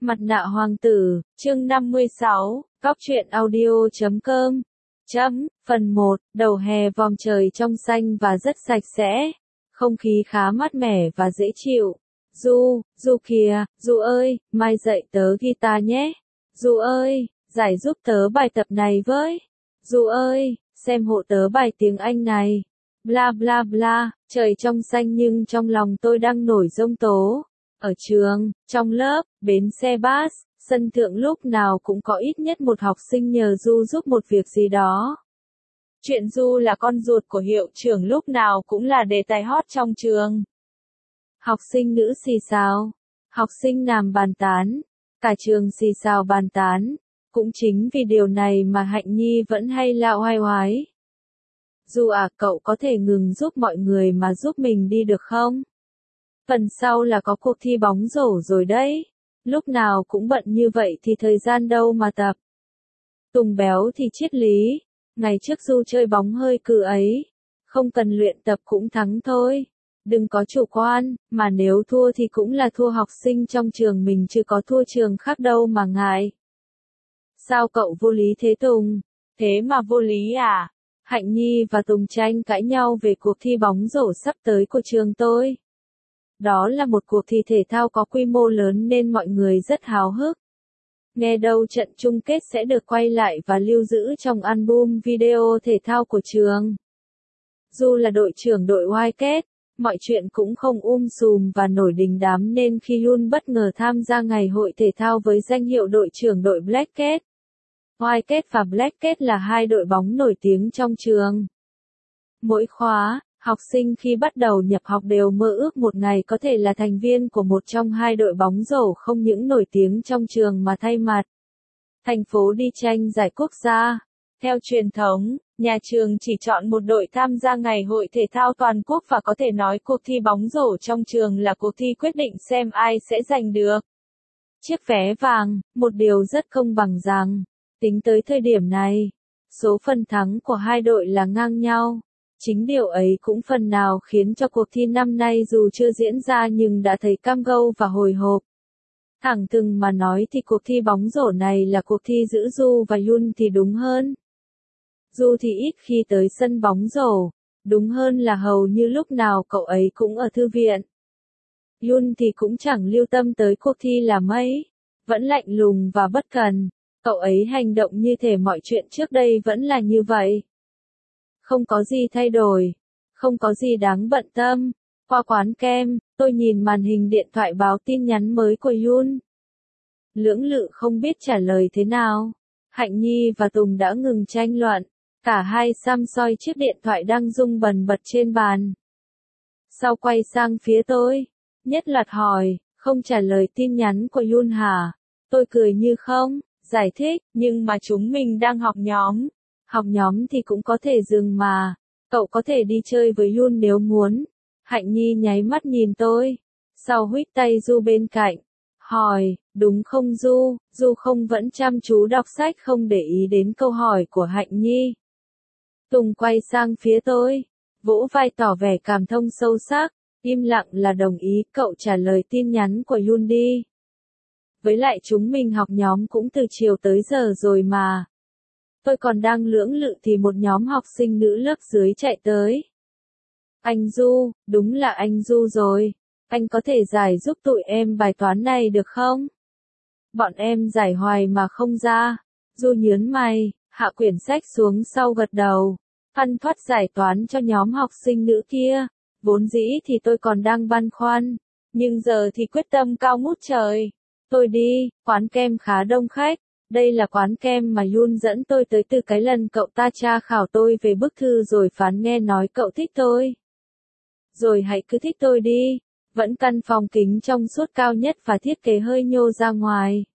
Mặt nạ hoàng tử, chương 56, góc truyện audio.com. Phần 1, đầu hè vòm trời trong xanh và rất sạch sẽ. Không khí khá mát mẻ và dễ chịu. Du kìa, Du ơi, mai dạy tớ guitar nhé. Du ơi, giải giúp tớ bài tập này với. Du ơi, xem hộ tớ bài tiếng Anh này. Bla bla bla, trời trong xanh nhưng trong lòng tôi đang nổi giông tố. Ở trường, trong lớp, bến xe bus, sân thượng lúc nào cũng có ít nhất một học sinh nhờ Du giúp một việc gì đó. Chuyện Du là con ruột của hiệu trưởng lúc nào cũng là đề tài hot trong trường. Học sinh nữ xì xào, học sinh nam bàn tán, cả trường xì xào bàn tán. Cũng chính vì điều này mà Hạnh Nhi vẫn hay lạo hoài hoái. Du à, cậu có thể ngừng giúp mọi người mà giúp mình đi được không? Phần sau là có cuộc thi bóng rổ rồi đấy. Lúc nào cũng bận như vậy thì thời gian đâu mà tập. Tùng béo thì triết lý. Ngày trước Du chơi bóng hơi cừ ấy. Không cần luyện tập cũng thắng thôi. Đừng có chủ quan, mà nếu thua thì cũng là thua học sinh trong trường mình chứ có thua trường khác đâu mà ngại. Sao cậu vô lý thế Tùng? Thế mà vô lý à? Hạnh Nhi và Tùng tranh cãi nhau về cuộc thi bóng rổ sắp tới của trường tôi. Đó là một cuộc thi thể thao có quy mô lớn nên mọi người rất háo hức. Nghe đâu trận chung kết sẽ được quay lại và lưu giữ trong album video thể thao của trường. Du là đội trưởng đội Wildcat, mọi chuyện cũng không sùm và nổi đình đám nên khi Yun bất ngờ tham gia ngày hội thể thao với danh hiệu đội trưởng đội Blackcat. Wildcat và Blackcat là hai đội bóng nổi tiếng trong trường. Mỗi khóa, học sinh khi bắt đầu nhập học đều mơ ước một ngày có thể là thành viên của một trong hai đội bóng rổ không những nổi tiếng trong trường mà thay mặt thành phố đi tranh giải quốc gia. Theo truyền thống, nhà trường chỉ chọn một đội tham gia ngày hội thể thao toàn quốc và có thể nói cuộc thi bóng rổ trong trường là cuộc thi quyết định xem ai sẽ giành được chiếc vé vàng, một điều rất công bằng rằng, tính tới thời điểm này, số phần thắng của hai đội là ngang nhau. Chính điều ấy cũng phần nào khiến cho cuộc thi năm nay dù chưa diễn ra nhưng đã thấy cam go và hồi hộp. Thẳng thừng mà nói thì cuộc thi bóng rổ này là cuộc thi giữa Du và Yun thì đúng hơn. Du thì ít khi tới sân bóng rổ, đúng hơn là hầu như lúc nào cậu ấy cũng ở thư viện. Yun thì cũng chẳng lưu tâm tới cuộc thi là mấy, vẫn lạnh lùng và bất cần, cậu ấy hành động như thể mọi chuyện trước đây vẫn là như vậy. Không có gì thay đổi, không có gì đáng bận tâm. Qua quán kem, tôi nhìn màn hình điện thoại báo tin nhắn mới của Yun. Lưỡng lự không biết trả lời thế nào. Hạnh Nhi và Tùng đã ngừng tranh luận. Cả hai xăm soi chiếc điện thoại đang rung bần bật trên bàn. Sau quay sang phía tôi, nhất loạt hỏi, không trả lời tin nhắn của Yun hả? Tôi cười như không, giải thích, nhưng mà chúng mình đang học nhóm. Học nhóm thì cũng có thể dừng mà. Cậu có thể đi chơi với Yun nếu muốn. Hạnh Nhi nháy mắt nhìn tôi. Sau huých tay Du bên cạnh. Hỏi, đúng không Du? Du không vẫn chăm chú đọc sách không để ý đến câu hỏi của Hạnh Nhi. Tùng quay sang phía tôi. Vỗ vai tỏ vẻ cảm thông sâu sắc. Im lặng là đồng ý, cậu trả lời tin nhắn của Yun đi. Với lại chúng mình học nhóm cũng từ chiều tới giờ rồi mà. Tôi còn đang lưỡng lự thì một nhóm học sinh nữ lớp dưới chạy tới. Anh Du, đúng là anh Du rồi. Anh có thể giải giúp tụi em bài toán này được không? Bọn em giải hoài mà không ra. Du nhớn mày, hạ quyển sách xuống sau gật đầu. Phân thoát giải toán cho nhóm học sinh nữ kia. Vốn dĩ thì tôi còn đang băn khoăn. Nhưng giờ thì quyết tâm cao ngút trời. Tôi đi, quán kem khá đông khách. Đây là quán kem mà Yun dẫn tôi tới từ cái lần cậu ta tra khảo tôi về bức thư rồi phán nghe nói cậu thích tôi. Rồi hãy cứ thích tôi đi. Vẫn căn phòng kính trong suốt cao nhất và thiết kế hơi nhô ra ngoài.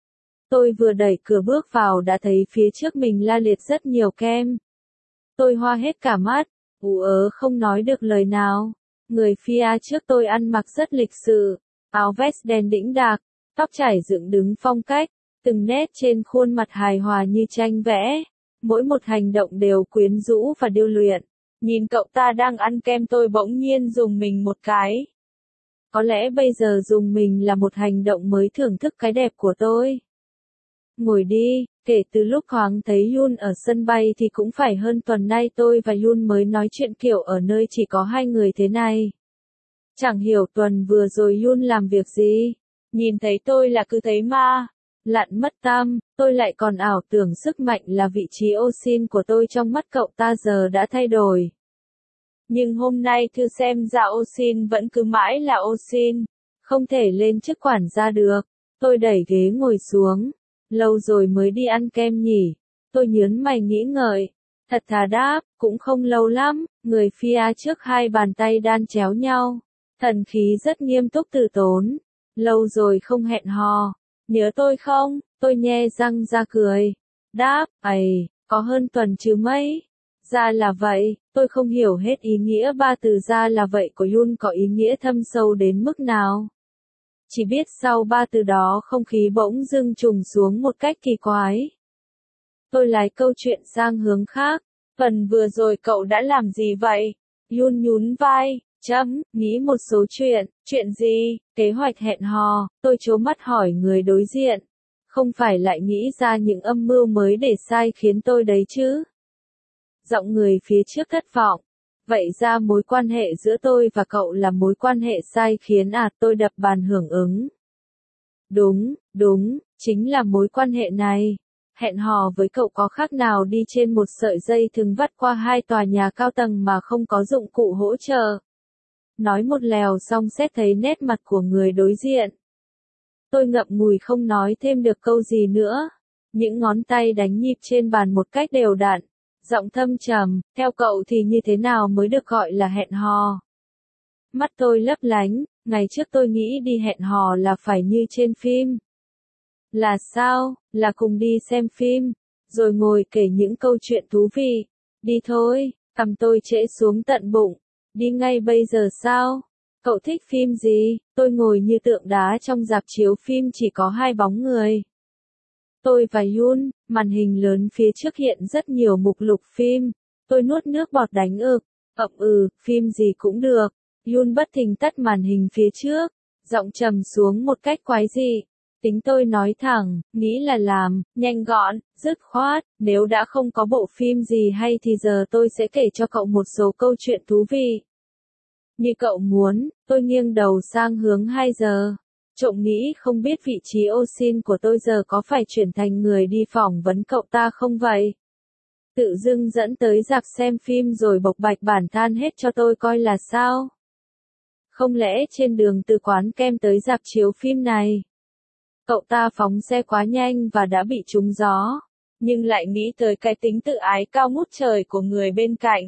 Tôi vừa đẩy cửa bước vào đã thấy phía trước mình la liệt rất nhiều kem. Tôi hoa hết cả mắt, ú ớ không nói được lời nào. Người phía trước tôi ăn mặc rất lịch sự, áo vest đen đĩnh đạc, tóc chảy dựng đứng phong cách. Từng nét trên khuôn mặt hài hòa như tranh vẽ, mỗi một hành động đều quyến rũ và điêu luyện. Nhìn cậu ta đang ăn kem tôi bỗng nhiên dùng mình một cái. Có lẽ bây giờ dùng mình là một hành động mới thưởng thức cái đẹp của tôi. Ngồi đi, kể từ lúc thoáng thấy Yoon ở sân bay thì cũng phải hơn tuần nay tôi và Yoon mới nói chuyện kiểu ở nơi chỉ có hai người thế này. Chẳng hiểu tuần vừa rồi Yoon làm việc gì. Nhìn thấy tôi là cứ thấy ma. Lặn mất tâm, tôi lại còn ảo tưởng sức mạnh là vị trí Osin của tôi trong mắt cậu ta giờ đã thay đổi. Nhưng hôm nay thư xem ra Osin vẫn cứ mãi là Osin. Không thể lên chức quản gia được. Tôi đẩy ghế ngồi xuống. Lâu rồi mới đi ăn kem nhỉ. Tôi nhớn mày nghĩ ngợi. Thật thà đáp, cũng không lâu lắm. Người phía trước hai bàn tay đan chéo nhau. Thần khí rất nghiêm túc từ tốn. Lâu rồi không hẹn hò. Nhớ tôi không? Tôi nhe răng ra cười. Đáp, ấy, có hơn tuần chứ mấy. Ra là vậy, tôi không hiểu hết ý nghĩa ba từ ra là vậy của Yoon có ý nghĩa thâm sâu đến mức nào. Chỉ biết sau ba từ đó không khí bỗng dưng trùng xuống một cách kỳ quái. Tôi lái câu chuyện sang hướng khác. Phần vừa rồi cậu đã làm gì vậy? Yoon nhún vai, nghĩ một số chuyện gì, kế hoạch hẹn hò, tôi trố mắt hỏi người đối diện. Không phải lại nghĩ ra những âm mưu mới để sai khiến tôi đấy chứ? Giọng người phía trước thất vọng. Vậy ra mối quan hệ giữa tôi và cậu là mối quan hệ sai khiến tôi đập bàn hưởng ứng. Đúng, chính là mối quan hệ này. Hẹn hò với cậu có khác nào đi trên một sợi dây thừng vắt qua hai tòa nhà cao tầng mà không có dụng cụ hỗ trợ. Nói một lèo xong xét thấy nét mặt của người đối diện. Tôi ngậm ngùi không nói thêm được câu gì nữa. Những ngón tay đánh nhịp trên bàn một cách đều đặn. Giọng thâm trầm, theo cậu thì như thế nào mới được gọi là hẹn hò? Mắt tôi lấp lánh, ngày trước tôi nghĩ đi hẹn hò là phải như trên phim. Là sao? Là cùng đi xem phim, rồi ngồi kể những câu chuyện thú vị. Đi thôi, cằm tôi trễ xuống tận bụng. Đi ngay bây giờ sao? Cậu thích phim gì? Tôi ngồi như tượng đá trong rạp chiếu phim chỉ có hai bóng người. Tôi và Yoon, màn hình lớn phía trước hiện rất nhiều mục lục phim. Tôi nuốt nước bọt đánh ực. Phim gì cũng được. Yoon bất thình tắt màn hình phía trước. Giọng trầm xuống một cách quái dị. Tính tôi nói thẳng, nghĩ là làm, nhanh gọn, dứt khoát. Nếu đã không có bộ phim gì hay thì giờ tôi sẽ kể cho cậu một số câu chuyện thú vị. Như cậu muốn, tôi nghiêng đầu sang hướng 2 giờ. Trộm nghĩ không biết vị trí Osin của tôi giờ có phải chuyển thành người đi phỏng vấn cậu ta không vậy? Tự dưng dẫn tới rạp xem phim rồi bộc bạch bản than hết cho tôi coi là sao? Không lẽ trên đường từ quán kem tới rạp chiếu phim này? Cậu ta phóng xe quá nhanh và đã bị trúng gió. Nhưng lại nghĩ tới cái tính tự ái cao ngút trời của người bên cạnh.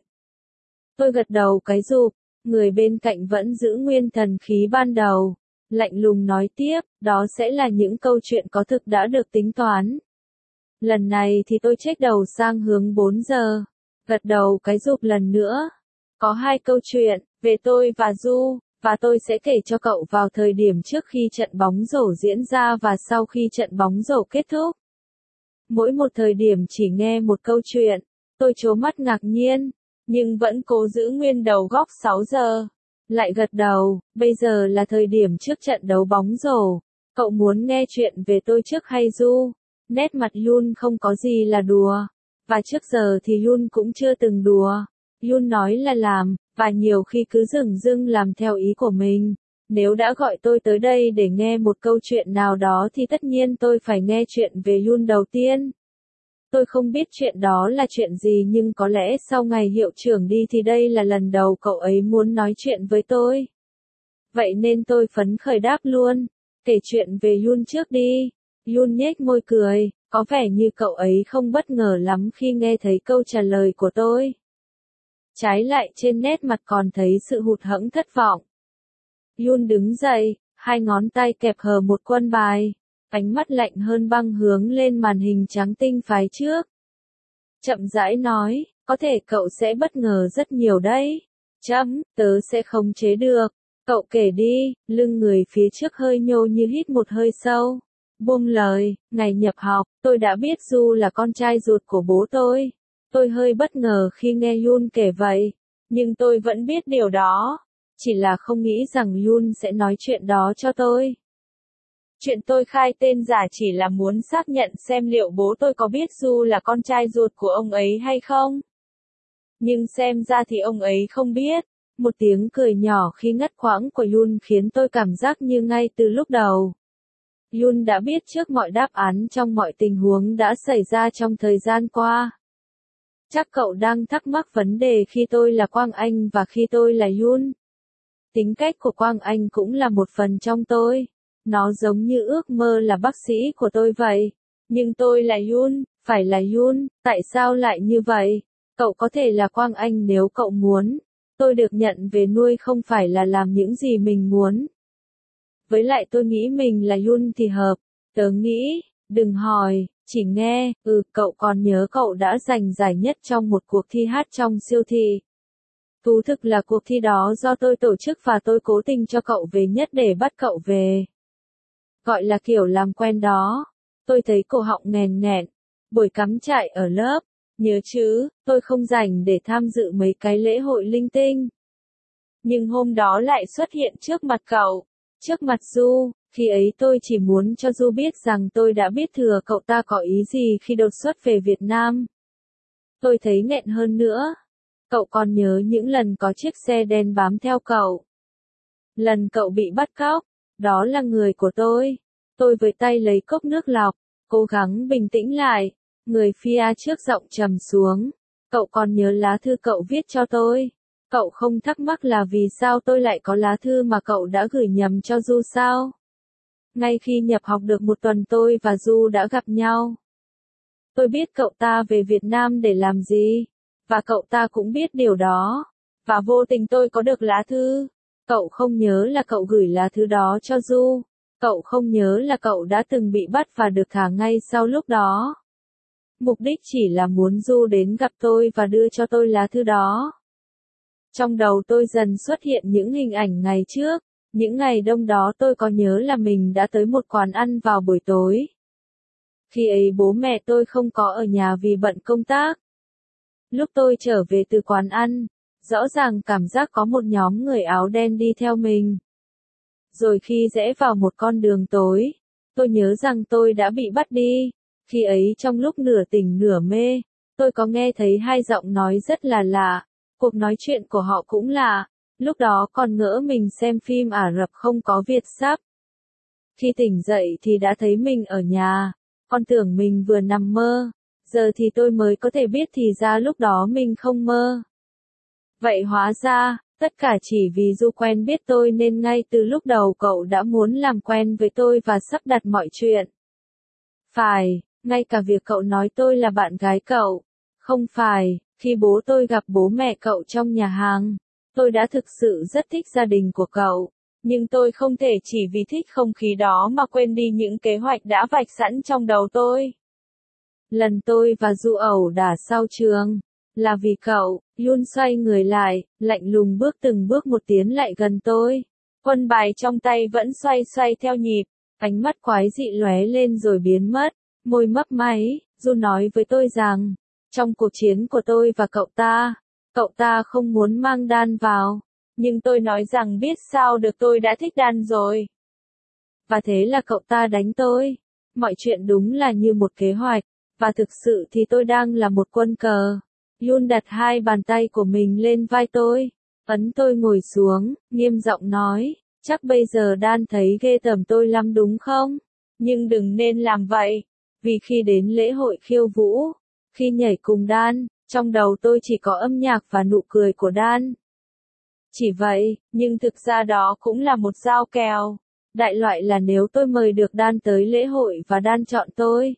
Tôi gật đầu cái rụp. Người bên cạnh vẫn giữ nguyên thần khí ban đầu. Lạnh lùng nói tiếp, đó sẽ là những câu chuyện có thực đã được tính toán. Lần này thì tôi chếch đầu sang hướng 4 giờ. Gật đầu cái rụp lần nữa. Có 2 câu chuyện, về tôi và Du, và tôi sẽ kể cho cậu vào thời điểm trước khi trận bóng rổ diễn ra và sau khi trận bóng rổ kết thúc. Mỗi một thời điểm chỉ nghe một câu chuyện, tôi trố mắt ngạc nhiên, nhưng vẫn cố giữ nguyên đầu góc 6 giờ. Lại gật đầu, bây giờ là thời điểm trước trận đấu bóng rổ. Cậu muốn nghe chuyện về tôi trước hay Du? Nét mặt Yoon không có gì là đùa. Và trước giờ thì Yoon cũng chưa từng đùa. Yoon nói là làm, và nhiều khi cứ dửng dưng làm theo ý của mình. Nếu đã gọi tôi tới đây để nghe một câu chuyện nào đó thì tất nhiên tôi phải nghe chuyện về Yoon đầu tiên. Tôi không biết chuyện đó là chuyện gì nhưng có lẽ sau ngày hiệu trưởng đi thì đây là lần đầu cậu ấy muốn nói chuyện với tôi. Vậy nên tôi phấn khởi đáp luôn. Kể chuyện về Yoon trước đi. Yoon nhếch môi cười, có vẻ như cậu ấy không bất ngờ lắm khi nghe thấy câu trả lời của tôi. Trái lại trên nét mặt còn thấy sự hụt hẫng thất vọng. Yoon đứng dậy, 2 ngón tay kẹp hờ một quân bài. Ánh mắt lạnh hơn băng hướng lên màn hình trắng tinh phái trước. Chậm rãi nói, có thể cậu sẽ bất ngờ rất nhiều đấy. Tớ sẽ không chế được. Cậu kể đi, lưng người phía trước hơi nhô như hít một hơi sâu. Buông lời, ngày nhập học, tôi đã biết Du là con trai ruột của bố tôi. Tôi hơi bất ngờ khi nghe Yoon kể vậy. Nhưng tôi vẫn biết điều đó. chỉ là không nghĩ rằng Yoon sẽ nói chuyện đó cho tôi. Chuyện tôi khai tên giả chỉ là muốn xác nhận xem liệu bố tôi có biết Du là con trai ruột của ông ấy hay không. Nhưng xem ra thì ông ấy không biết. Một tiếng cười nhỏ khi ngắt quãng của Yoon khiến tôi cảm giác như ngay từ lúc đầu. Yoon đã biết trước mọi đáp án trong mọi tình huống đã xảy ra trong thời gian qua. Chắc cậu đang thắc mắc vấn đề khi tôi là Quang Anh và khi tôi là Yoon. Tính cách của Quang Anh cũng là một phần trong tôi. Nó giống như ước mơ là bác sĩ của tôi vậy. Nhưng tôi là Yoon, phải là Yoon, tại sao lại như vậy? Cậu có thể là Quang Anh nếu cậu muốn. Tôi được nhận về nuôi không phải là làm những gì mình muốn. Với lại tôi nghĩ mình là Yoon thì hợp. Tớ nghĩ, đừng hỏi, chỉ nghe, cậu còn nhớ cậu đã giành giải nhất trong một cuộc thi hát trong siêu thị. Thú thực là cuộc thi đó do tôi tổ chức và tôi cố tình cho cậu về nhất để bắt cậu về. Gọi là kiểu làm quen đó. Tôi thấy cổ họng nghèn nghẹn. Buổi cắm trại ở lớp. Nhớ chứ, tôi không rảnh để tham dự mấy cái lễ hội linh tinh. Nhưng hôm đó lại xuất hiện trước mặt cậu. Trước mặt Du, khi ấy tôi chỉ muốn cho Du biết rằng tôi đã biết thừa cậu ta có ý gì khi đột xuất về Việt Nam. Tôi thấy nghẹn hơn nữa. Cậu còn nhớ những lần có chiếc xe đen bám theo cậu. Lần cậu bị bắt cóc, đó là người của tôi. Tôi với tay lấy cốc nước lọc, cố gắng bình tĩnh lại. Người phía trước giọng trầm xuống. Cậu còn nhớ lá thư cậu viết cho tôi. Cậu không thắc mắc là vì sao tôi lại có lá thư mà cậu đã gửi nhầm cho Du sao? Ngay khi nhập học được một tuần tôi và Du đã gặp nhau. Tôi biết cậu ta về Việt Nam để làm gì. Và cậu ta cũng biết điều đó. Và vô tình tôi có được lá thư. Cậu không nhớ là cậu gửi lá thư đó cho Du. Cậu không nhớ là cậu đã từng bị bắt và được thả ngay sau lúc đó. Mục đích chỉ là muốn Du đến gặp tôi và đưa cho tôi lá thư đó. Trong đầu tôi dần xuất hiện những hình ảnh ngày trước. Những ngày đông đó tôi có nhớ là mình đã tới một quán ăn vào buổi tối. Khi ấy bố mẹ tôi không có ở nhà vì bận công tác. Lúc tôi trở về từ quán ăn, rõ ràng cảm giác có một nhóm người áo đen đi theo mình. Rồi khi rẽ vào một con đường tối, tôi nhớ rằng tôi đã bị bắt đi. Khi ấy trong lúc nửa tỉnh nửa mê, tôi có nghe thấy hai giọng nói rất là lạ. Cuộc nói chuyện của họ cũng lạ. Lúc đó còn ngỡ mình xem phim Ả Rập không có Việt sắp. Khi tỉnh dậy thì đã thấy mình ở nhà. Còn tưởng mình vừa nằm mơ. Giờ thì tôi mới có thể biết thì ra lúc đó mình không mơ. Vậy hóa ra, tất cả chỉ vì Du quen biết tôi nên ngay từ lúc đầu cậu đã muốn làm quen với tôi và sắp đặt mọi chuyện. Phải, ngay cả việc cậu nói tôi là bạn gái cậu. Không phải, khi bố tôi gặp bố mẹ cậu trong nhà hàng, tôi đã thực sự rất thích gia đình của cậu. Nhưng tôi không thể chỉ vì thích không khí đó mà quên đi những kế hoạch đã vạch sẵn trong đầu tôi. Lần tôi và Du ẩu đả sau trường, là vì cậu. Yoon xoay người lại, lạnh lùng bước từng bước một tiến lại gần tôi. Quân bài trong tay vẫn xoay xoay theo nhịp, ánh mắt quái dị lóe lên rồi biến mất, môi mấp máy. Du nói với tôi rằng, trong cuộc chiến của tôi và cậu ta không muốn mang Dan vào. Nhưng tôi nói rằng biết sao được, tôi đã thích Dan rồi. Và thế là cậu ta đánh tôi. Mọi chuyện đúng là như một kế hoạch, và thực sự thì tôi đang là một quân cờ. Yoon đặt hai bàn tay của mình lên vai tôi, ấn tôi ngồi xuống, nghiêm giọng nói, chắc bây giờ Dan thấy ghê tởm tôi lắm đúng không? Nhưng đừng nên làm vậy, vì khi đến lễ hội khiêu vũ, khi nhảy cùng Dan, trong đầu tôi chỉ có âm nhạc và nụ cười của Dan. Chỉ vậy, nhưng thực ra đó cũng là một giao kèo. Đại loại là nếu tôi mời được Dan tới lễ hội và Dan chọn tôi,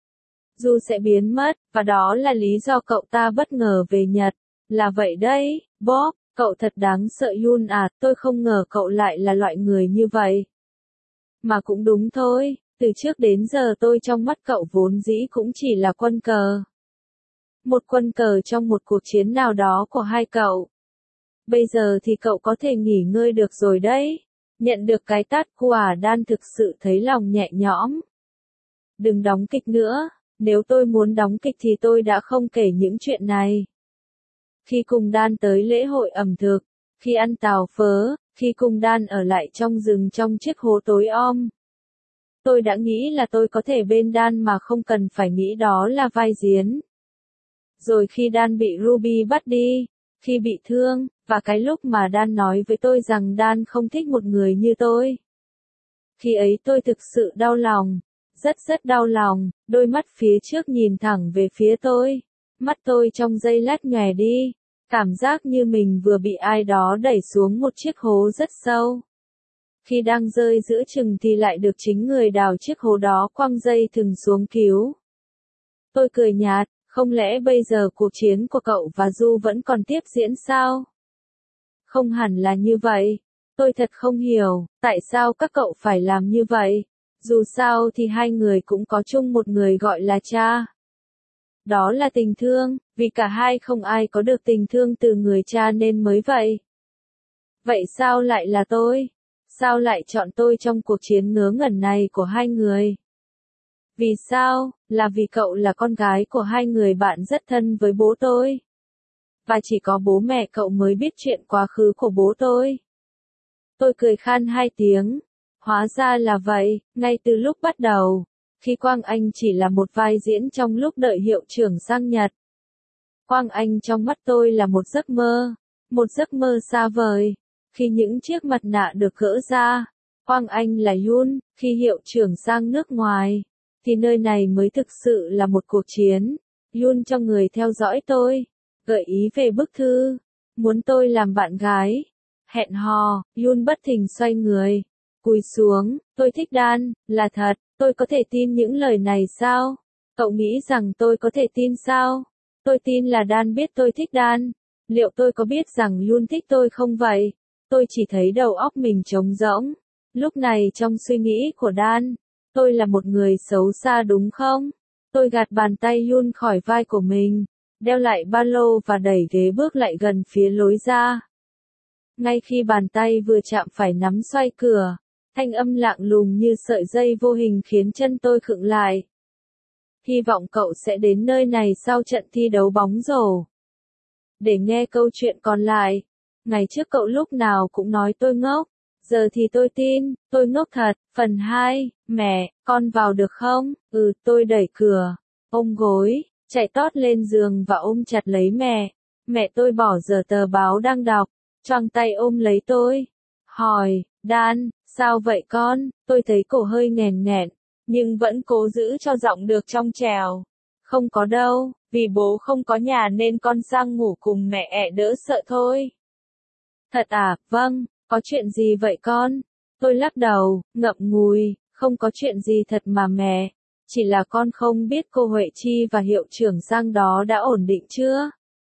Du sẽ biến mất, và đó là lý do cậu ta bất ngờ về Nhật. Là vậy đấy, Bob, cậu thật đáng sợ Yoon à, tôi không ngờ cậu lại là loại người như vậy. Mà cũng đúng thôi, từ trước đến giờ tôi trong mắt cậu vốn dĩ cũng chỉ là quân cờ. Một quân cờ trong một cuộc chiến nào đó của hai cậu. Bây giờ thì cậu có thể nghỉ ngơi được rồi đấy. Nhận được cái tát của Dan thực sự thấy lòng nhẹ nhõm. Đừng đóng kịch nữa. Nếu tôi muốn đóng kịch thì tôi đã không kể những chuyện này. Khi cùng Dan tới lễ hội ẩm thực, khi ăn tàu phớ, khi cùng đan ở lại trong rừng trong chiếc hố tối om. Tôi đã nghĩ là tôi có thể bên đan mà không cần phải nghĩ đó là vai diễn. Rồi khi đan bị Ruby bắt đi, khi bị thương, và cái lúc mà đan nói với tôi rằng đan không thích một người như tôi. Khi ấy tôi thực sự đau lòng, rất đau lòng, đôi mắt phía trước nhìn thẳng về phía tôi. Mắt tôi trong giây lát nhòe đi, cảm giác như mình vừa bị ai đó đẩy xuống một chiếc hố rất sâu. Khi đang rơi giữa chừng thì lại được chính người đào chiếc hố đó quăng dây thừng xuống cứu. Tôi cười nhạt, không lẽ bây giờ cuộc chiến của cậu và Du vẫn còn tiếp diễn sao? Không hẳn là như vậy. Tôi thật không hiểu, tại sao các cậu phải làm như vậy? Dù sao thì hai người cũng có chung một người gọi là cha. Đó là tình thương, vì cả hai không ai có được tình thương từ người cha nên mới vậy. Vậy sao lại là tôi? Sao lại chọn tôi trong cuộc chiến ngớ ngẩn này của hai người? Vì sao? Là vì cậu là con gái của hai người bạn rất thân với bố tôi. Và chỉ có bố mẹ cậu mới biết chuyện quá khứ của bố tôi. Tôi cười khan hai tiếng. Hóa ra là vậy, ngay từ lúc bắt đầu, khi Quang Anh chỉ là một vai diễn trong lúc đợi hiệu trưởng sang Nhật. Quang Anh trong mắt tôi là một giấc mơ xa vời. Khi những chiếc mặt nạ được gỡ ra, Quang Anh là Yun, khi hiệu trưởng sang nước ngoài, thì nơi này mới thực sự là một cuộc chiến. Yun cho người theo dõi tôi, gợi ý về bức thư, muốn tôi làm bạn gái. Hẹn hò, Yun bất thình xoay người, cúi xuống, tôi thích Dan, là thật, tôi có thể tin những lời này sao? Cậu nghĩ rằng tôi có thể tin sao? Tôi tin là Dan biết tôi thích Dan. Liệu tôi có biết rằng Yun thích tôi không vậy? Tôi chỉ thấy đầu óc mình trống rỗng. Lúc này trong suy nghĩ của Dan, tôi là một người xấu xa đúng không? Tôi gạt bàn tay Yun khỏi vai của mình, đeo lại ba lô và đẩy ghế bước lại gần phía lối ra. Ngay khi bàn tay vừa chạm phải nắm xoay cửa, thanh âm lạng lùng như sợi dây vô hình khiến chân tôi khựng lại. Hy vọng cậu sẽ đến nơi này sau trận thi đấu bóng rổ. Để nghe câu chuyện còn lại. Ngày trước cậu lúc nào cũng nói tôi ngốc. Giờ thì tôi tin, tôi ngốc thật. Phần 2, mẹ, con vào được không? Tôi đẩy cửa, ôm gối, chạy tót lên giường và ôm chặt lấy mẹ. Mẹ tôi bỏ dở tờ báo đang đọc, choàng tay ôm lấy tôi. Hỏi, Dan, sao vậy con? Tôi thấy cổ hơi nghèn nghẹn, nhưng vẫn cố giữ cho giọng được trong trẻo. Không có đâu, vì bố không có nhà nên con sang ngủ cùng mẹ ẹ đỡ sợ thôi. Thật à, vâng, có chuyện gì vậy con? Tôi lắc đầu, ngậm ngùi, không có chuyện gì thật mà mẹ. Chỉ là con không biết cô Huệ Chi và hiệu trưởng Giang đó đã ổn định chưa?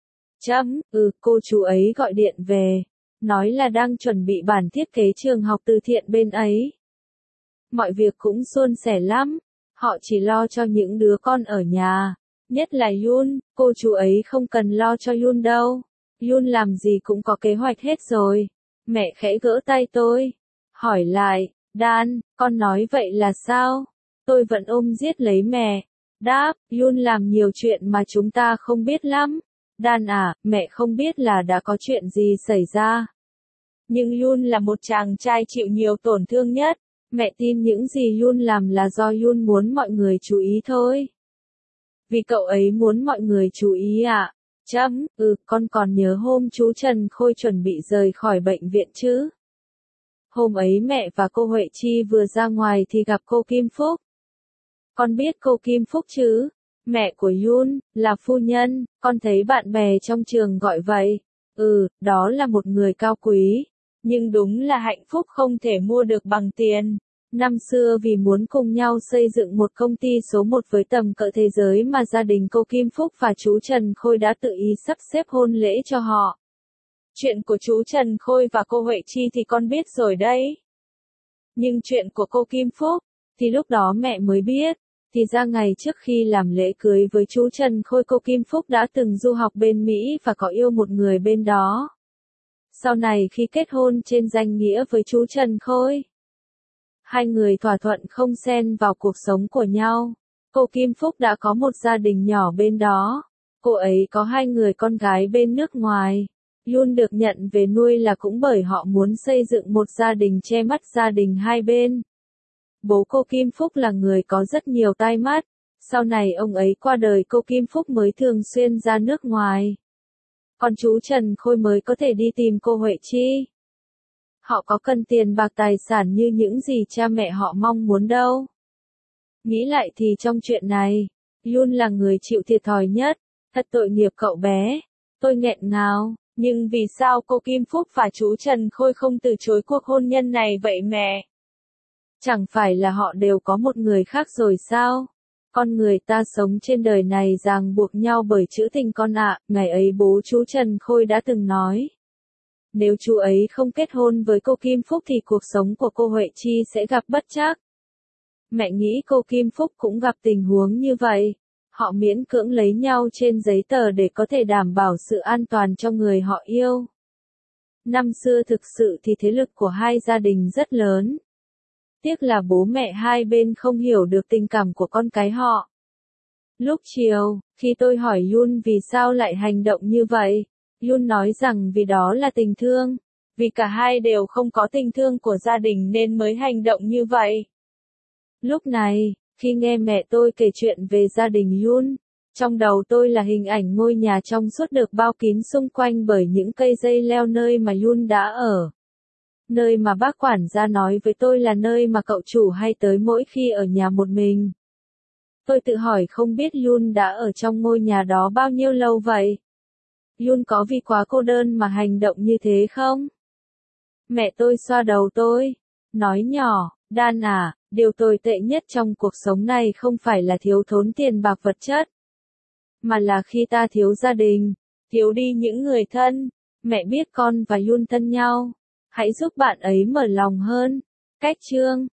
Cô chú ấy gọi điện về. Nói là đang chuẩn bị bản thiết kế trường học từ thiện bên ấy. Mọi việc cũng suôn sẻ lắm. Họ chỉ lo cho những đứa con ở nhà. Nhất là Yun, cô chú ấy không cần lo cho Yun đâu. Yun làm gì cũng có kế hoạch hết rồi. Mẹ khẽ gỡ tay tôi. Hỏi lại, Dan, con nói vậy là sao? Tôi vẫn ôm giết lấy mẹ. Đáp, Yun làm nhiều chuyện mà chúng ta không biết lắm. Dan à, mẹ không biết là đã có chuyện gì xảy ra. Nhưng Yun là một chàng trai chịu nhiều tổn thương nhất. Mẹ tin những gì Yun làm là do Yun muốn mọi người chú ý thôi. Vì cậu ấy muốn mọi người chú ý à? Con còn nhớ hôm chú Trần Khôi chuẩn bị rời khỏi bệnh viện chứ? Hôm ấy mẹ và cô Huệ Chi vừa ra ngoài thì gặp cô Kim Phúc. Con biết cô Kim Phúc chứ? Mẹ của Yun, là phu nhân, con thấy bạn bè trong trường gọi vậy. Đó là một người cao quý. Nhưng đúng là hạnh phúc không thể mua được bằng tiền. Năm xưa vì muốn cùng nhau xây dựng một công ty số 1 với tầm cỡ thế giới mà gia đình cô Kim Phúc và chú Trần Khôi đã tự ý sắp xếp hôn lễ cho họ. Chuyện của chú Trần Khôi và cô Huệ Chi thì con biết rồi đấy. Nhưng chuyện của cô Kim Phúc, thì lúc đó mẹ mới biết. Thì ra ngày trước khi làm lễ cưới với chú Trần Khôi, cô Kim Phúc đã từng du học bên Mỹ và có yêu một người bên đó. Sau này khi kết hôn trên danh nghĩa với chú Trần Khôi, hai người thỏa thuận không xen vào cuộc sống của nhau. Cô Kim Phúc đã có một gia đình nhỏ bên đó. Cô ấy có 2 người con gái bên nước ngoài. Yun được nhận về nuôi là cũng bởi họ muốn xây dựng một gia đình che mắt gia đình hai bên. Bố cô Kim Phúc là người có rất nhiều tai mắt, sau này ông ấy qua đời cô Kim Phúc mới thường xuyên ra nước ngoài. Còn chú Trần Khôi mới có thể đi tìm cô Huệ Chi. Họ có cần tiền bạc tài sản như những gì cha mẹ họ mong muốn đâu. Nghĩ lại thì trong chuyện này, Yun là người chịu thiệt thòi nhất, thật tội nghiệp cậu bé. Tôi nghẹn ngào, nhưng vì sao cô Kim Phúc và chú Trần Khôi không từ chối cuộc hôn nhân này vậy mẹ? Chẳng phải là họ đều có một người khác rồi sao? Con người ta sống trên đời này ràng buộc nhau bởi chữ tình con ạ, ngày ấy bố chú Trần Khôi đã từng nói. Nếu chú ấy không kết hôn với cô Kim Phúc thì cuộc sống của cô Huệ Chi sẽ gặp bất trắc. Mẹ nghĩ cô Kim Phúc cũng gặp tình huống như vậy. Họ miễn cưỡng lấy nhau trên giấy tờ để có thể đảm bảo sự an toàn cho người họ yêu. Năm xưa thực sự thì thế lực của hai gia đình rất lớn. Tiếc là bố mẹ hai bên không hiểu được tình cảm của con cái họ. Lúc chiều, khi tôi hỏi Yun vì sao lại hành động như vậy, Yun nói rằng vì đó là tình thương, vì cả hai đều không có tình thương của gia đình nên mới hành động như vậy. Lúc này, khi nghe mẹ tôi kể chuyện về gia đình Yun, trong đầu tôi là hình ảnh ngôi nhà trong suốt được bao kín xung quanh bởi những cây dây leo nơi mà Yun đã ở. Nơi mà bác quản gia nói với tôi là nơi mà cậu chủ hay tới mỗi khi ở nhà một mình. Tôi tự hỏi không biết Yun đã ở trong ngôi nhà đó bao nhiêu lâu vậy? Yun có vì quá cô đơn mà hành động như thế không? Mẹ tôi xoa đầu tôi, nói nhỏ, Dan à, điều tồi tệ nhất trong cuộc sống này không phải là thiếu thốn tiền bạc vật chất, mà là khi ta thiếu gia đình, thiếu đi những người thân. Mẹ biết con và Yun thân nhau, hãy giúp bạn ấy mở lòng hơn. Cách chương